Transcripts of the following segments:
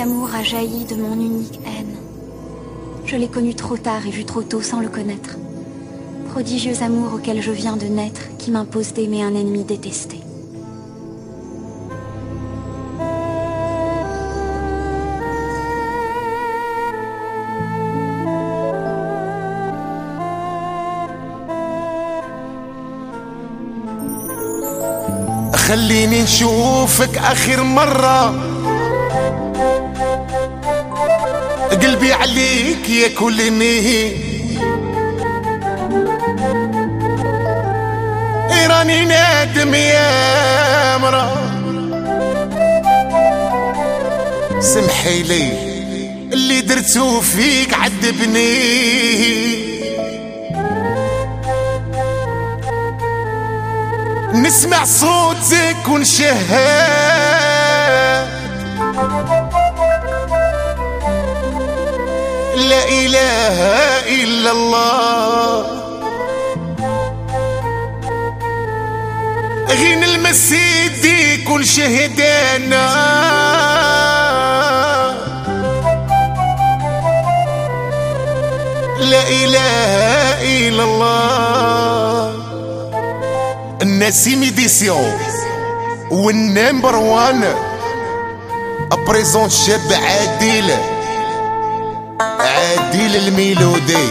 amour a jailli de mon unique haine. Je l'ai connu trop tard et vu trop tôt sans le connaître. Prodigieux amour auquel je viens de naître, qui m'impose d'aimer un ennemi détesté. خليني نشوفك آخر مرة، قلبي عليك ياكلني، راني نادم يا مرا، سمحي لي اللي درتو فيك عذبني، نسمع صوتك ونشهد لا إله إلا الله، غين المسيد يكون شهدانا، لا إله إلا الله. النسيم إديسيون والنمبر وان أبريزون شاب عادل الميلودي.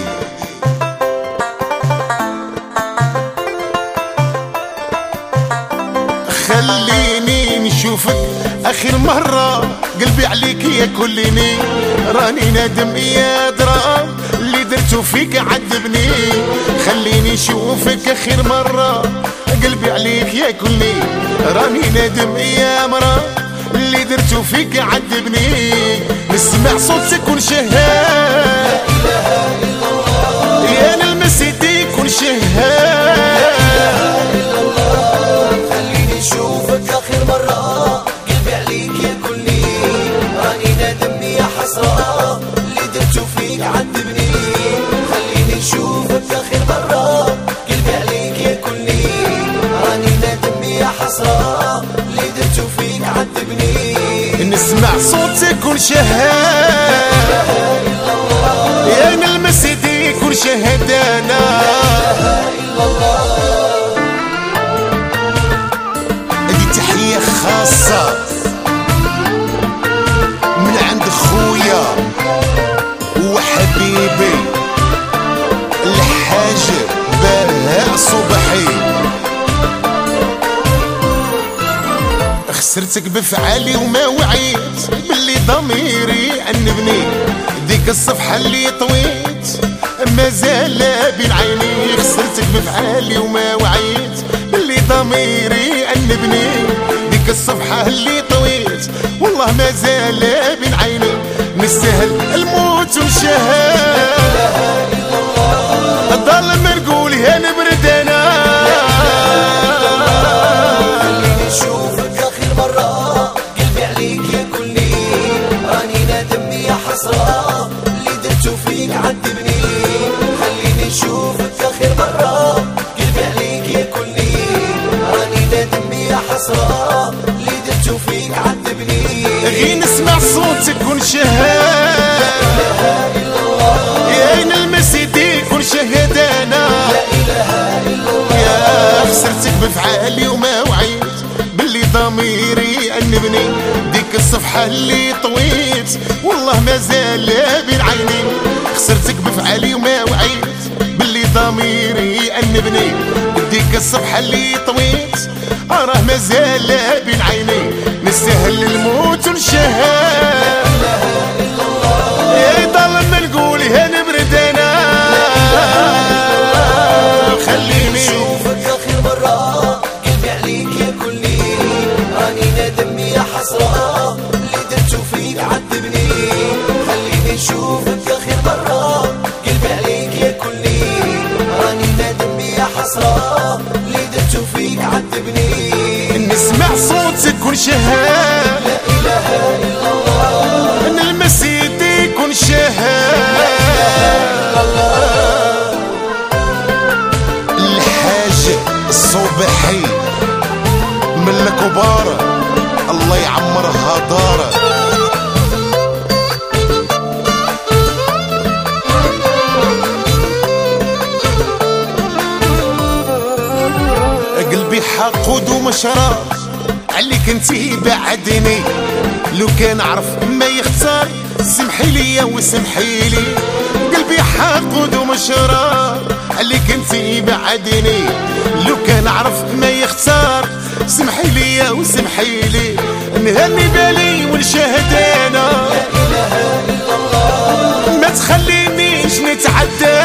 خليني نشوفك آخر مرة، قلبي عليك ياكلني، راني نادم يا درا اللي درتو فيك عذبني. خليني نشوفك آخر مرة، قلبي عليك ياكلني، راني نادم يا مرا اللي درتو فيك عذبني، نسمع صوتك ونشهد لا إله إلا الله، يا نلمس يديك ونشهد لا إله إلا الله. خليني نشوفك آخر مرة، قلبي عليك ياكلني، راني نادم يا حسرة اللي درتو فيك عذبني. خليني نشوفك آخر مرة، قلبي عليك ياكلني، راني نادم يا حسرة اللي درتو فيك عذبني، نسمع صوتك ونشهد يا نلمس يديك ونشهد انا لا اله الا الله. هذه تحية خاصة من عند خويا وحبيبي الحاج بهاء صبحي. خسرتك بفعالي وما وعيت باللي ضميري أنبني، ديك الصفحة اللي طويت مازال بين عيني. خسرتك بفعالي وما وعيت باللي ضميري أنبني، ديك الصفحة اللي طويت والله مازال بين عيني. نستاهل الموت ونشهد ضل ما نقول يا نبرد انا. خليني نشوفك آخر مرة، قلبي عليك ياكلني، راني نادم يا حسرة اللي درتو فيك عذبني. خليني نشوفك آخر مرة، قلبي عليك ياكلني، راني نادم يا حسرة اللي درتو فيك عذبني، غي نسمع صوتك ونشهد لا إله إلا الله، يا نلمس يديك ونشهد انا لا إله إلا الله. يا خسرتك بفعالي وما وعيت باللي ضميري أنبني، ديك الصفحة اللي طويت والله مازال بين عيني. خسرتك بفعالي وما وعيت باللي ضميري أنبني، ديك الصفحة اللي طويت راه مازال بين عيني. نستاهل الموت ونشهد لا إله إلا الله، يا ضل ما نقول يا نبرد انا. خليني نشوفك آخر مرة، قلبي عليك ياكلني، راني نادم يا حسرة اللي درتو فيك عذبني. خليني نشوفك آخر مرة، قلبي عليك ياكلني، راني نادم يا حسرة اللي درتو فيك عذبني، نسمع صوتك ونشهد لا إله إلا الله، نلمس يديك ونشهد الحاج الصبحي من الكبار الله يعمرها داره. قلبي حاقود ومشرار عليك انتي بعدني، لو كان عرف ما يختار سمحي لي وسمحي لي. قلبي حاقود ومشرار عليك انتي بعدني، لو كان عرف ما يختار سمحي لي وسمحي لي. نهني بالي ونشاهد انا لا اله الا الله، ما تخلينيش نتعدى،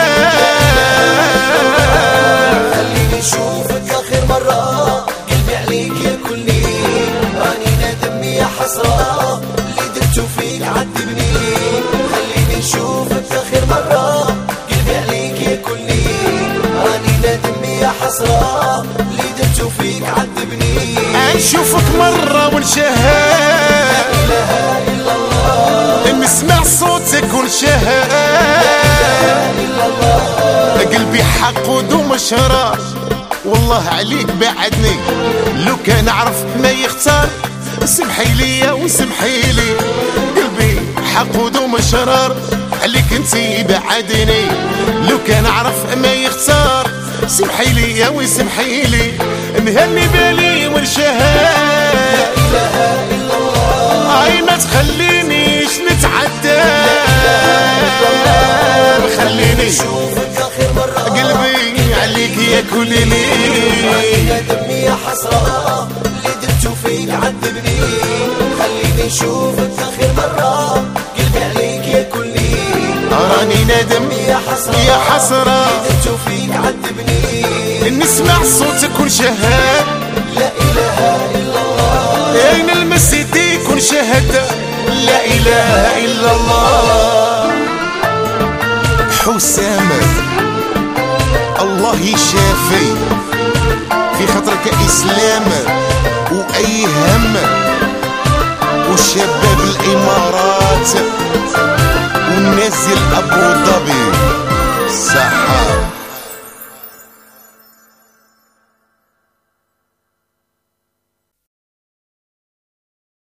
خليني نشوفك اخر مرة، قلبي عليك ياكلني، راني نادم يا حسرة اللي درتو فيك عذبني. خليني نشوفك اخر مرة، قلبي عليك ياكلني، راني نادم يا حسرة اللي درتو فيك عذبني. نشوفك مرة ونشاهد لا اله الا الله، نسمع صوتك ونشاهد، الا الله، قلبي حقود ومشرار والله عليك بعدني، لو كان عرف ما يختار سمحي لي وسمحي لي. قلبي حقود ومشرار عليك انتي بعدني، لو كان عرف ما يختار سمحي لي وسمحي لي. نهني بالي ونشاهد لا اله الا الله، اي ما تخلينيش نتعدى، خليني نشوفك اخر مرة، قلبي عليك ياكلني، يا دمي يا حسرة اللي درتو فيك عذبني. خليني نشوفك اخر مرة، قلبي عليك ياكلني، راني ندم يا حسرة يا حسرة اللي درتو فيك عذبني. نسمع صوتك ونشاهد لا اله الا الله، نلمس يديك ونشاهد لا اله الا الله. حسام الله يشافي في خاطرك اسلام واي هم، وشباب الامارات ونازل ابو ظبي.